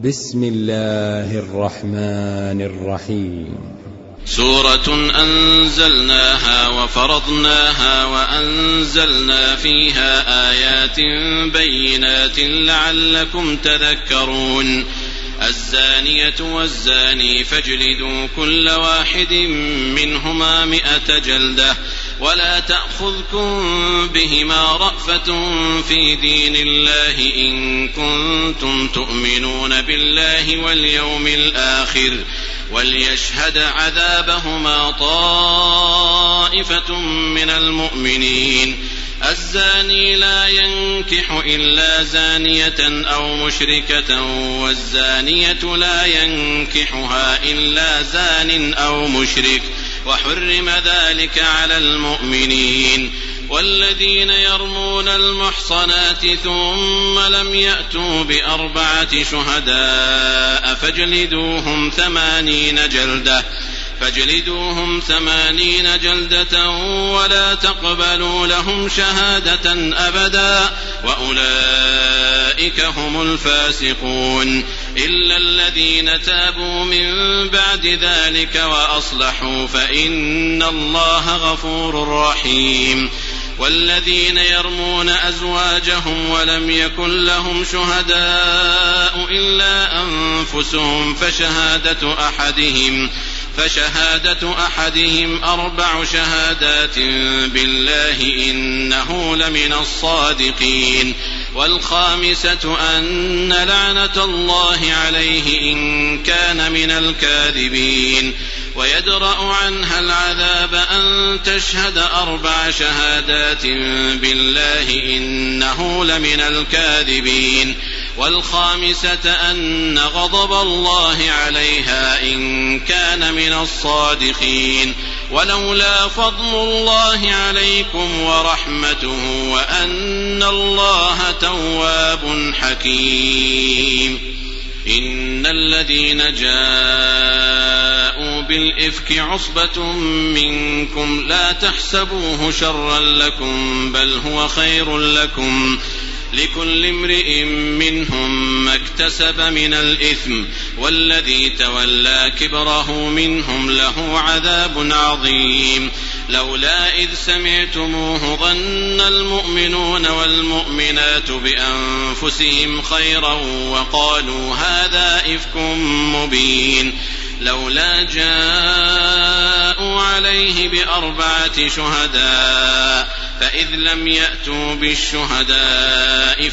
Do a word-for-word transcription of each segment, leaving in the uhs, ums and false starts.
بسم الله الرحمن الرحيم. سورة أنزلناها وفرضناها وأنزلنا فيها آيات بينات لعلكم تذكرون. الزانية والزاني فاجلدوا كل واحد منهما مئة جلدة ولا تأخذكم بهما رأفة في دين الله إن كنتم تؤمنون بالله واليوم الآخر وليشهد عذابهما طائفة من المؤمنين. الزاني لا ينكح إلا زانية أو مشركة والزانية لا ينكحها إلا زان أو مشرك وحرم ذلك على المؤمنين. والذين يرمون المحصنات ثم لم يأتوا بأربعة شهداء فاجلدوهم ثمانين جلدة فاجلدوهم ثمانين جلدة ولا تقبلوا لهم شهادة أبدا وأولئك هم الفاسقون إلا الذين تابوا من بعد ذلك وأصلحوا فإن الله غفور رحيم. والذين يرمون أزواجهم ولم يكن لهم شهداء إلا أنفسهم فشهادة أحدهم فشهادة أحدهم أربع شهادات بالله إنه لمن الصادقين. والخامسة أن لعنة الله عليه إن كان من الكاذبين. ويدرأ عنها العذاب أن تشهد أربع شهادات بالله إنه لمن الكاذبين. والخامسة أن غضب الله عليها إن كان من الصادقين. ولولا فضل الله عليكم ورحمته وأن الله تواب حكيم. إن الذين جاءوا بالإفك عصبة منكم لا تحسبوه شرا لكم بل هو خير لكم لكل امرئ منهم ما اكتسب من الإثم والذي تولى كبره منهم له عذاب عظيم. لولا إذ سمعتموه ظن المؤمنون والمؤمنات بأنفسهم خيرا وقالوا هذا إفك مبين. لولا جاءوا عليه بأربعة شهداء فإذ لم يأتوا بالشهداء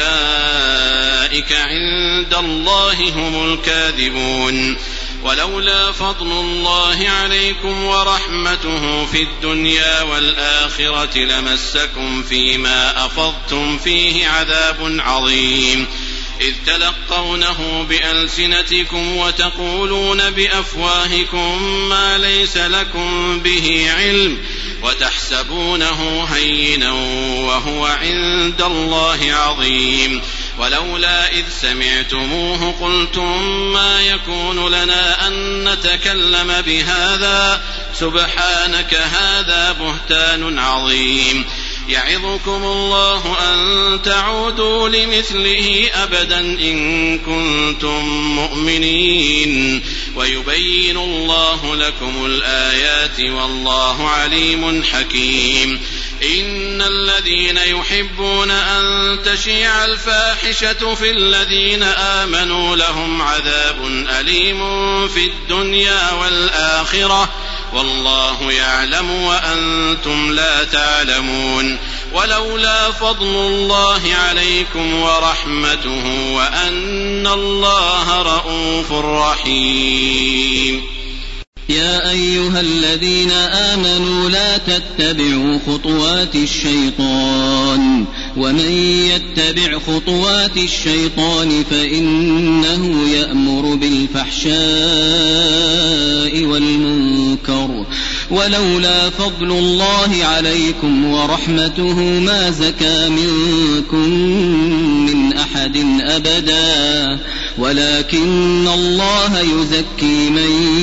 فأولئك عند الله هم الكاذبون. ولولا فضل الله عليكم ورحمته في الدنيا والآخرة لمسكم فيما أفضتم فيه عذاب عظيم إذ تلقونه بألسنتكم وتقولون بأفواهكم ما ليس لكم به علم وتحسبونه هينا وهو عند الله عظيم. ولولا إذ سمعتموه قلتم ما يكون لنا أن نتكلم بهذا سبحانك هذا بهتان عظيم. يعظكم الله أن تعودوا لمثله أبدا إن كنتم مؤمنين ويبين الله لكم الآيات والله عليم حكيم. إن الذين يحبون أن تشيع الفاحشة في الذين آمنوا لهم عذاب أليم في الدنيا والآخرة والله يعلم وأنتم لا تعلمون. ولولا فضل الله عليكم ورحمته وأن الله رءوف رحيم. يا أيها الذين آمنوا لا تتبعوا خطوات الشيطان ومن يتبع خطوات الشيطان فإنه يأمر بالفحشاء والمنكر ولولا فضل الله عليكم ورحمته ما زكى منكم من أحد أبدا ولكن الله يزكي من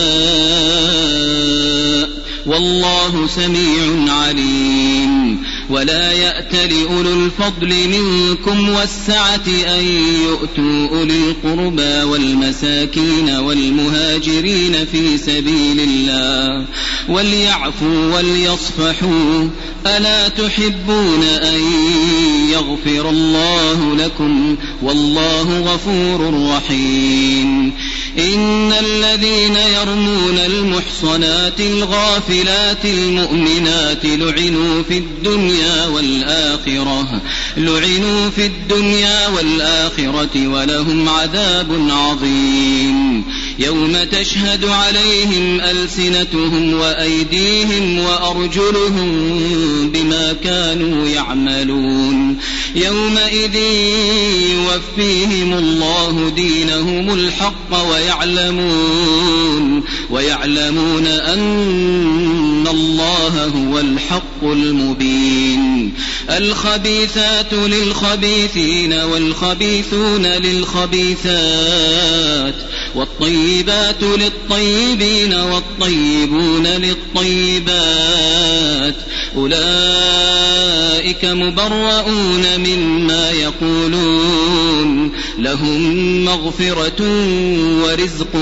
يشاء والله سميع عليم. ولا يأت لأولو الفضل منكم والسعة أن يؤتوا أولي القربى والمساكين والمهاجرين في سبيل الله وليعفوا وليصفحوا ألا تحبون أن يغفر الله لكم والله غفور رحيم إن الذين يرمون المحصنات الغافلات المؤمنات لعنوا في الدنيا والآخرة لعنوا في الدنيا والآخرة ولهم عذاب عظيم يوم تشهد عليهم ألسنتهم وأيديهم وأرجلهم بما كانوا يعملون يومئذ يوفيهم الله دينهم الحق ويعلمون ويعلمون أن الله هو الحق المبين الخبيثات للخبيثين والخبيثون للخبيثات والطيبات للطيبين والطيبون للطيبات أولئك مبرؤون مما يقولون لهم مغفرة ورزق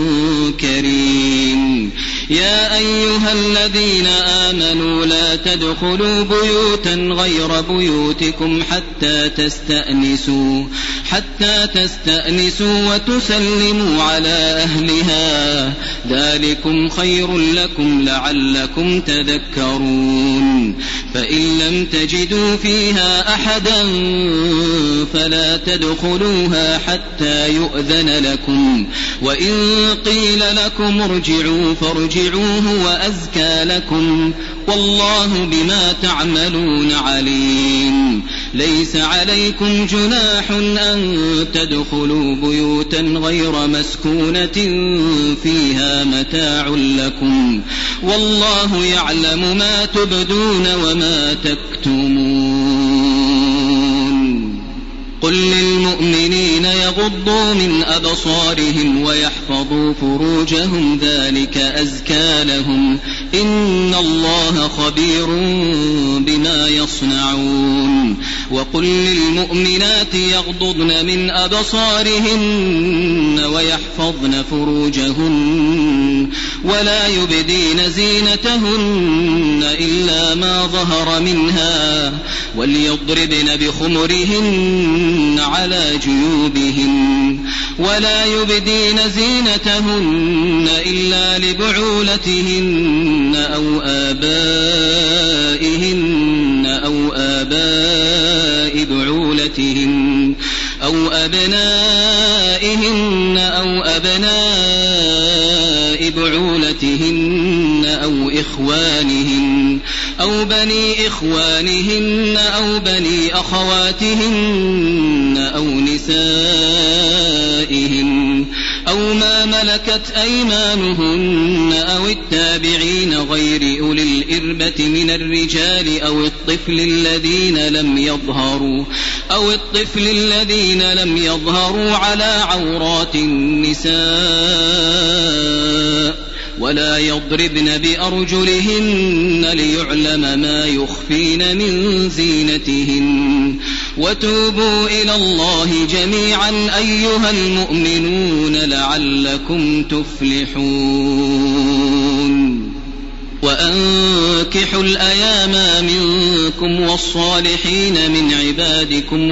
كريم يا أيها الذين آمنوا لا تدخلوا بيوتا غير بيوتكم حتى تستأنسوا حتى تستأنسوا وتسلموا على أهلها ذلكم خير لكم لعلكم تذكرون فإن لم تجدوا فيها أحدا فلا تدخلوها حتى يؤذن لكم وإن قيل لكم ارجعوا فارجعوا هو أزكى لكم والله بما تعملون عليم ليس عليكم جناح أن تدخلوا بيوتا غير مسكونة فيها متاع لكم والله يعلم ما تبدون وما تكتمون قل للمؤمنين يغضوا من أبصارهم ويحفظوا فروجهم ذلك أزكى لهم إن الله خبير بما يصنعون وقل للمؤمنات يغضضن من أبصارهن ويحفظن فروجهن ولا يبدين زينتهن إلا ما ظهر منها وليضربن بخمرهن على جيوبهن ولا يبدين زينتهن إلا لبعولتهن أو آبائهن أو آباء بعولتهن أو أبنائهن أو أبناء بعولتهن أو إخوانهن أو بني إخوانهن أو بني أخواتهن أو نسائهن أو ما ملكت أيمانهن أو التابعين غير أولي الإربة من الرجال أو الطفل الذين لم يظهروا أو الطفل الذين لم يظهروا على عورات النساء ولا يضربن بأرجلهن ليعلم ما يخفين من زينتهن وتوبوا إلى الله جميعا أيها المؤمنون لعلكم تفلحون وأنكحوا الأيام منكم والصالحين من عبادكم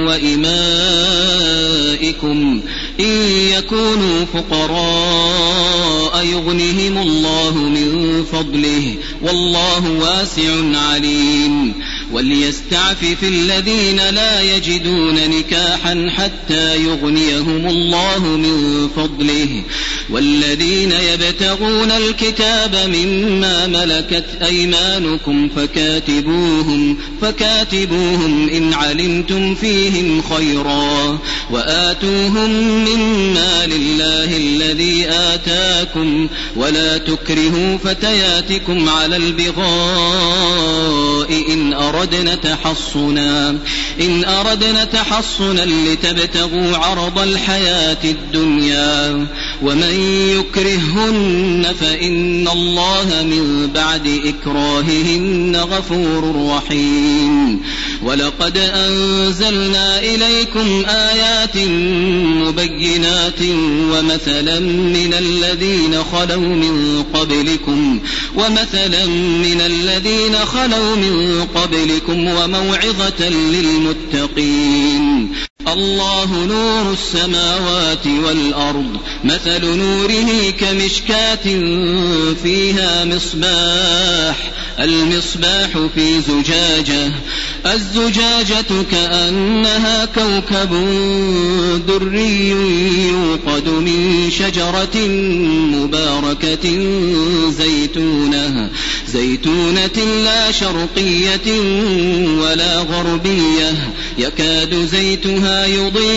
وإمائكم إن يكونوا فقراء يغنهم الله من فضله والله واسع عليم وليستعفف الذين لا يجدون نكاحا حتى يغنيهم الله من فضله والذين يبتغون الكتاب مما ملكت أيمانكم فكاتبوهم فكاتبوهم إن علمتم فيهم خيرا وآتوهم مما لله الذي آتاكم ولا تكرهوا فتياتكم على البغاء إن أردنا تحصنا إن أردنا تحصنا لتبتغوا عرض الحياة الدنيا ومن يكرههن فإن الله من بعد إكراههن غفور رحيم. ولقد أنزلنا إليكم آيات مبينات ومثلا من الذين خلوا من قبلكم ومثلا من الذين خلوا من قبلكم وموعظة للمتقين. الله نور السماوات والأرض مثل نوره كمشكاة فيها مصباح المصباح في زجاجة الزجاجة كأنها كوكب دري يوقد من شجرة مباركة زيتونة زيتونة لا شرقية ولا غربية يكاد زيتها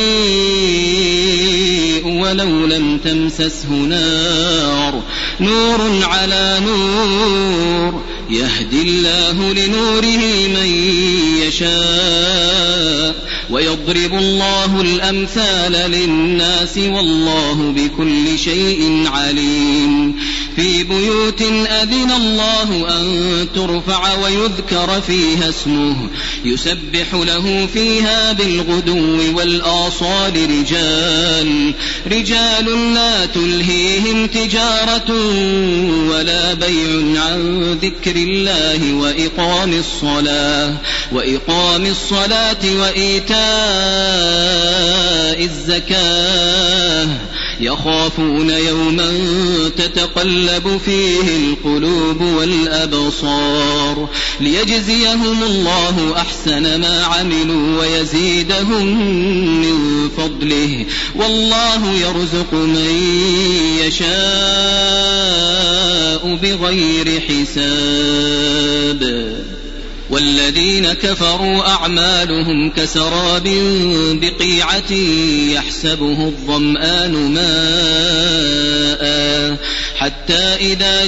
يضيء ولو لم تمسسه نار نور على نور يهدي الله لنوره من يشاء ويضرب الله الأمثال للناس والله بكل شيء عليم. في بيوت أذن الله أن ترفع ويذكر فيها اسمه يسبح له فيها بالغدو والآصال رجال رجال لا تلهيهم تجارة ولا بيع عن ذكر الله وإقام الصلاة وإقام الصلاة وإيتاء الزكاة يخافون يوما تتقلب فيه القلوب والأبصار ليجزيهم الله أحسن ما عملوا ويزيدهم من فضله والله يرزق من يشاء بغير حساب. والذين كفروا أعمالهم كسراب بقيعة يحسبه الظمآن ماء حتى إذا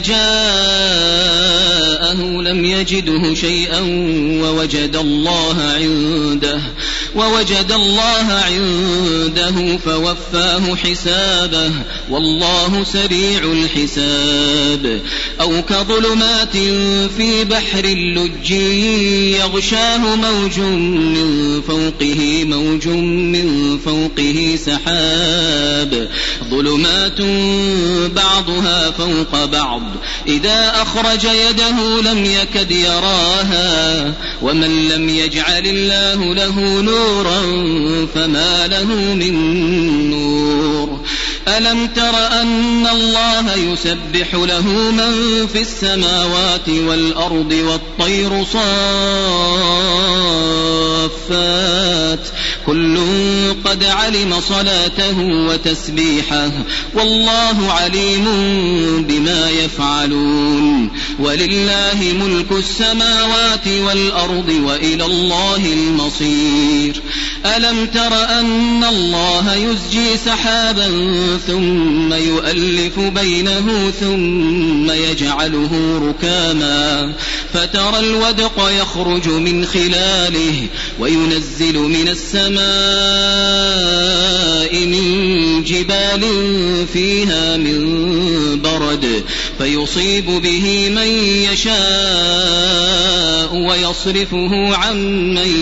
جاءه لم يجده شيئا ووجد الله عنده ووجد الله عنده فوفاه حسابه والله سريع الحساب. أو كظلمات في بحر اللج يغشاه موج من فوقه موج من فوقه سحاب ظلمات بعضها فوق بعض إذا أخرج يده لم يكد يراها ومن لم يجعل الله له نورا فما له من نور. ألم تر أن الله يسبح له من في السماوات والأرض والطير صافات كل قد علم صلاته وتسبيحه والله عليم بما يفعلون. ولله ملك السماوات والأرض وإلى الله المصير. ألم تر أن الله يزجي سحابا ثم يؤلف بينه ثم يجعله ركاما فترى الودق يخرج من خلاله وينزل من السماء من جبال فيها من برد فيصيب به من يشاء ويصرفه عن من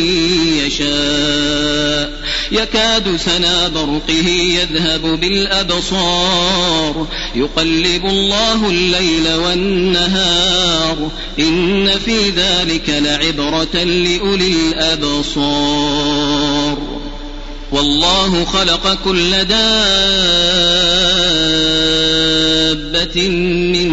يشاء يكاد سنا برقه يذهب بالأبصار يقلب الله الليل والنهار إن في ذلك لعبرة لأولي الأبصار. والله خلق كل دابة من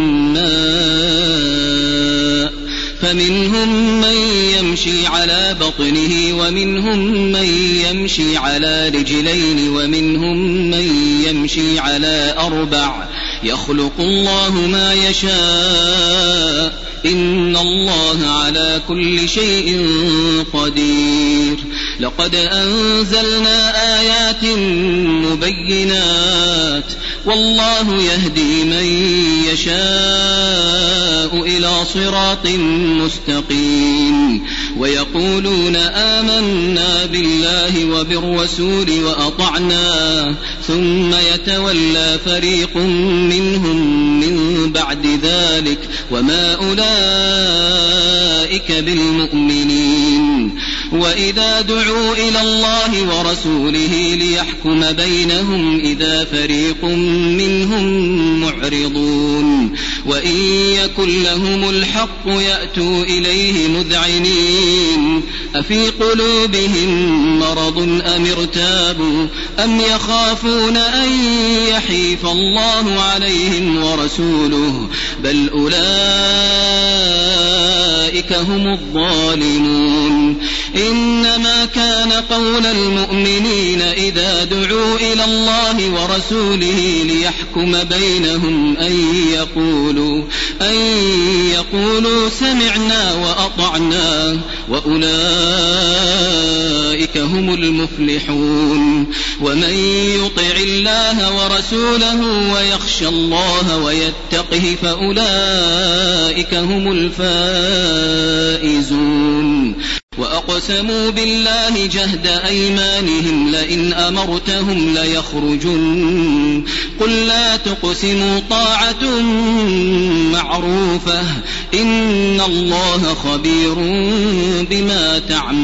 ماء فمنهم من يمشي على بطنه ومنهم من يمشي على رجلين ومنهم من يمشي على أربع يخلق الله ما يشاء إن الله على كل شيء قدير. لقد أنزلنا آيات مبينات والله يهدي من يشاء إلى صراط مستقيم. ويقولون آمنا بالله وبالرسول وأطعنا ثم يتولى فريق منهم من بعد ذلك وما أولئك بالمؤمنين. وإذا دعوا إلى الله ورسوله ليحكم بينهم إذا فريق منهم معرضون. وإن يكن لهم الحق يأتوا إليه مذعنين أفي قلوبهم مرض أم ارتابوا أم يخافون أن يحيف الله عليهم ورسوله بل أولئك هم الظالمون. إنما كان قول المؤمنين إذا دعوا إلى الله ورسوله ليحكم بينهم أن يقولوا, أن يقولوا سمعنا وأطعنا وأولئك هم المفلحون. ومن يطع الله ورسوله ويخشى الله ويتقه فأولئك هم الفائزون. وأقسموا بالله جهد أيمانهم لئن أمرتهم ليخرجن قل لا تقسموا طاعة معروفة إن الله خبير بما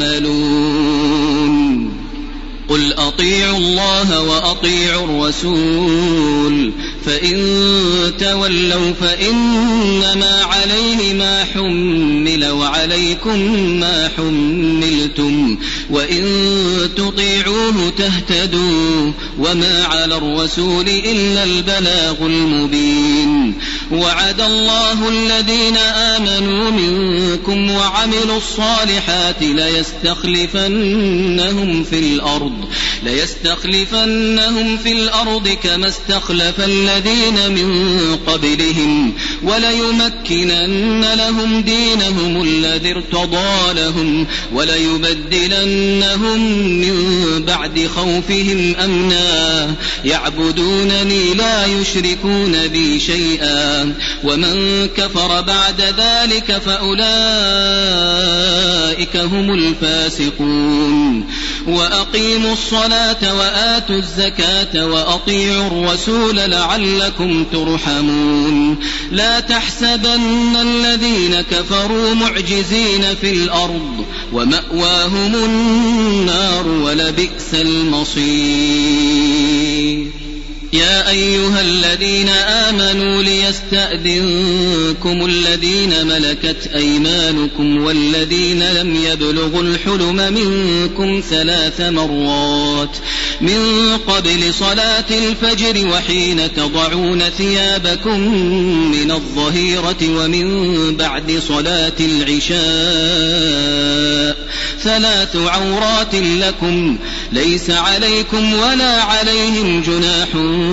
تعملون. قل أطيعوا الله وأطيعوا الرسول فإن تولوا فإنما عليه ما حمل وعليكم ما حملتم وإن تطيعوه تهتدوا وما على الرسول إلا البلاغ المبين. وعد الله الذين آمنوا منكم وعملوا الصالحات ليستخلفنهم في الأرض ليستخلفنهم في الأرض كما استخلف الذين من قبلهم وليمكنن لهم دينهم الذي ارتضى لهم وليبدلنهم من بعد خوفهم أمنا يعبدونني لا يشركون بي شيئا ومن كفر بعد ذلك فأولئك هم الفاسقون. وأقيموا الصلاة وآتوا الزكاة وأطيعوا الرسول لعلكم ترحمون. لا تحسبن الذين كفروا معجزين في الأرض ومأواهم النار ولبئس المصير. يا أيها الذين آمنوا ليستأذنكم الذين ملكت أيمانكم والذين لم يبلغوا الحلم منكم ثلاث مرات من قبل صلاة الفجر وحين تضعون ثيابكم من الظهيرة ومن بعد صلاة العشاء ثلاث عورات لكم ليس عليكم ولا عليهم جناح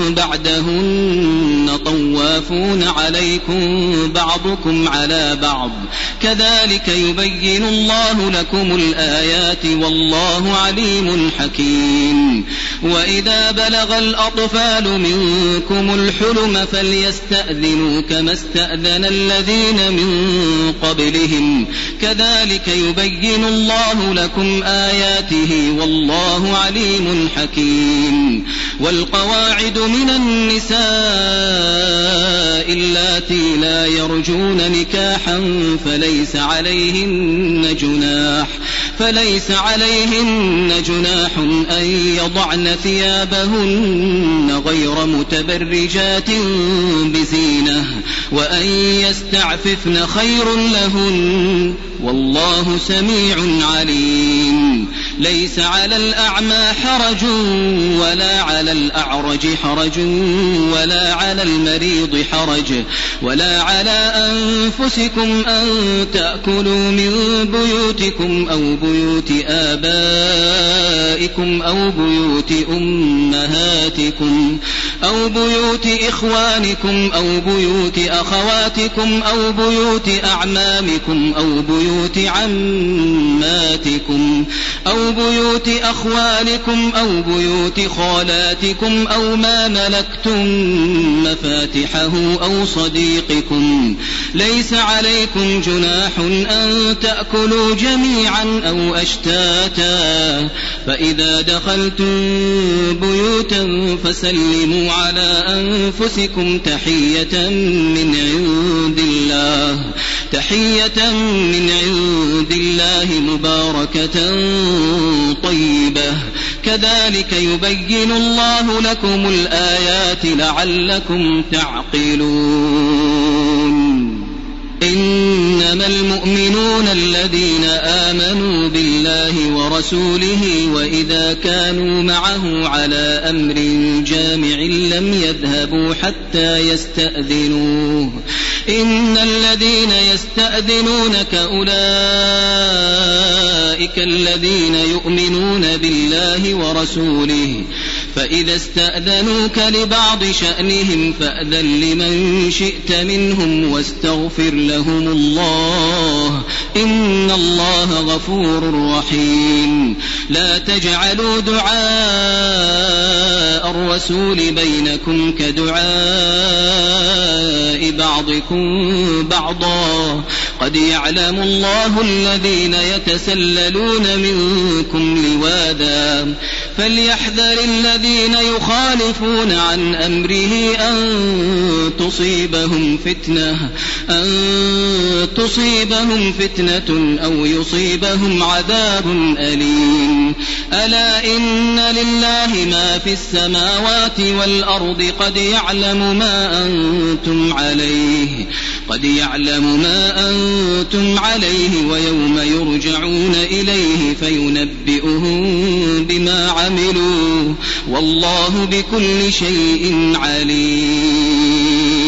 بعدهن طوافون عليكم بعضكم على بعض كذلك يبين الله لكم الآيات والله عليم حكيم. وإذا بلغ الأطفال منكم الحلم فليستأذنوا كما استأذن الذين من قبلهم كذلك يبين الله لكم آياته والله عليم حكيم. والقواعد من النساء اللاتي لا يرجون نكاحا فليس عليهن جناح فليس عليهن جناح أن يضعن ثيابهن غير متبرجات بزينة وأن يستعففن خير لهن والله سميع عليم. ليس على الأعمى حرج ولا على الأعرج حرج ولا على المريض حرج ولا على أنفسكم أن تأكلوا من بيوتكم أو بيوت آبائكم أو بيوت أمهاتكم أو بيوت إخوانكم أو بيوت أخواتكم أو بيوت أعمامكم أو بيوت عماتكم أو بيوت أخوالكم أو بيوت خالاتكم أو ما ملكتم مفاتحه أو صديقكم. ليس عليكم جناح أن تأكلوا جميعا أو أشتاتا، فإذا دخلتم بيوتا فسلموا على أنفسكم تحية من عند الله تحية من عند الله مباركة طيبة، كذلك يبين الله لكم الآيات لعلكم تعقلون. إنما المؤمنون الذين آمنوا بالله ورسوله وإذا كانوا معه على أمر جامع لم يذهبوا حتى يستأذنوه. إن الذين يستأذنونك أولئك الذين يؤمنون بالله ورسوله، فإذا استأذنوك لبعض شأنهم فأذن لمن شئت منهم واستغفر لهم الله، إن الله غفور رحيم. لا تجعلوا دعاء الرسول بينكم كدعاء بعضكم بعضا، قد يعلم الله الذين يتسللون منكم لواذا، فليحذر الذين يخالفون عن أمره أن تصيبهم فتنة أن تصيبهم فتنة أو يصيبهم عذاب أليم. ألا إن لله ما في السماوات والأرض قد يعلم ما أنتم عليه قد يعلم ما أنتم عليه ويوم يرجعون إليه فينبئهم بما عملوا والله بكل شيء عليم.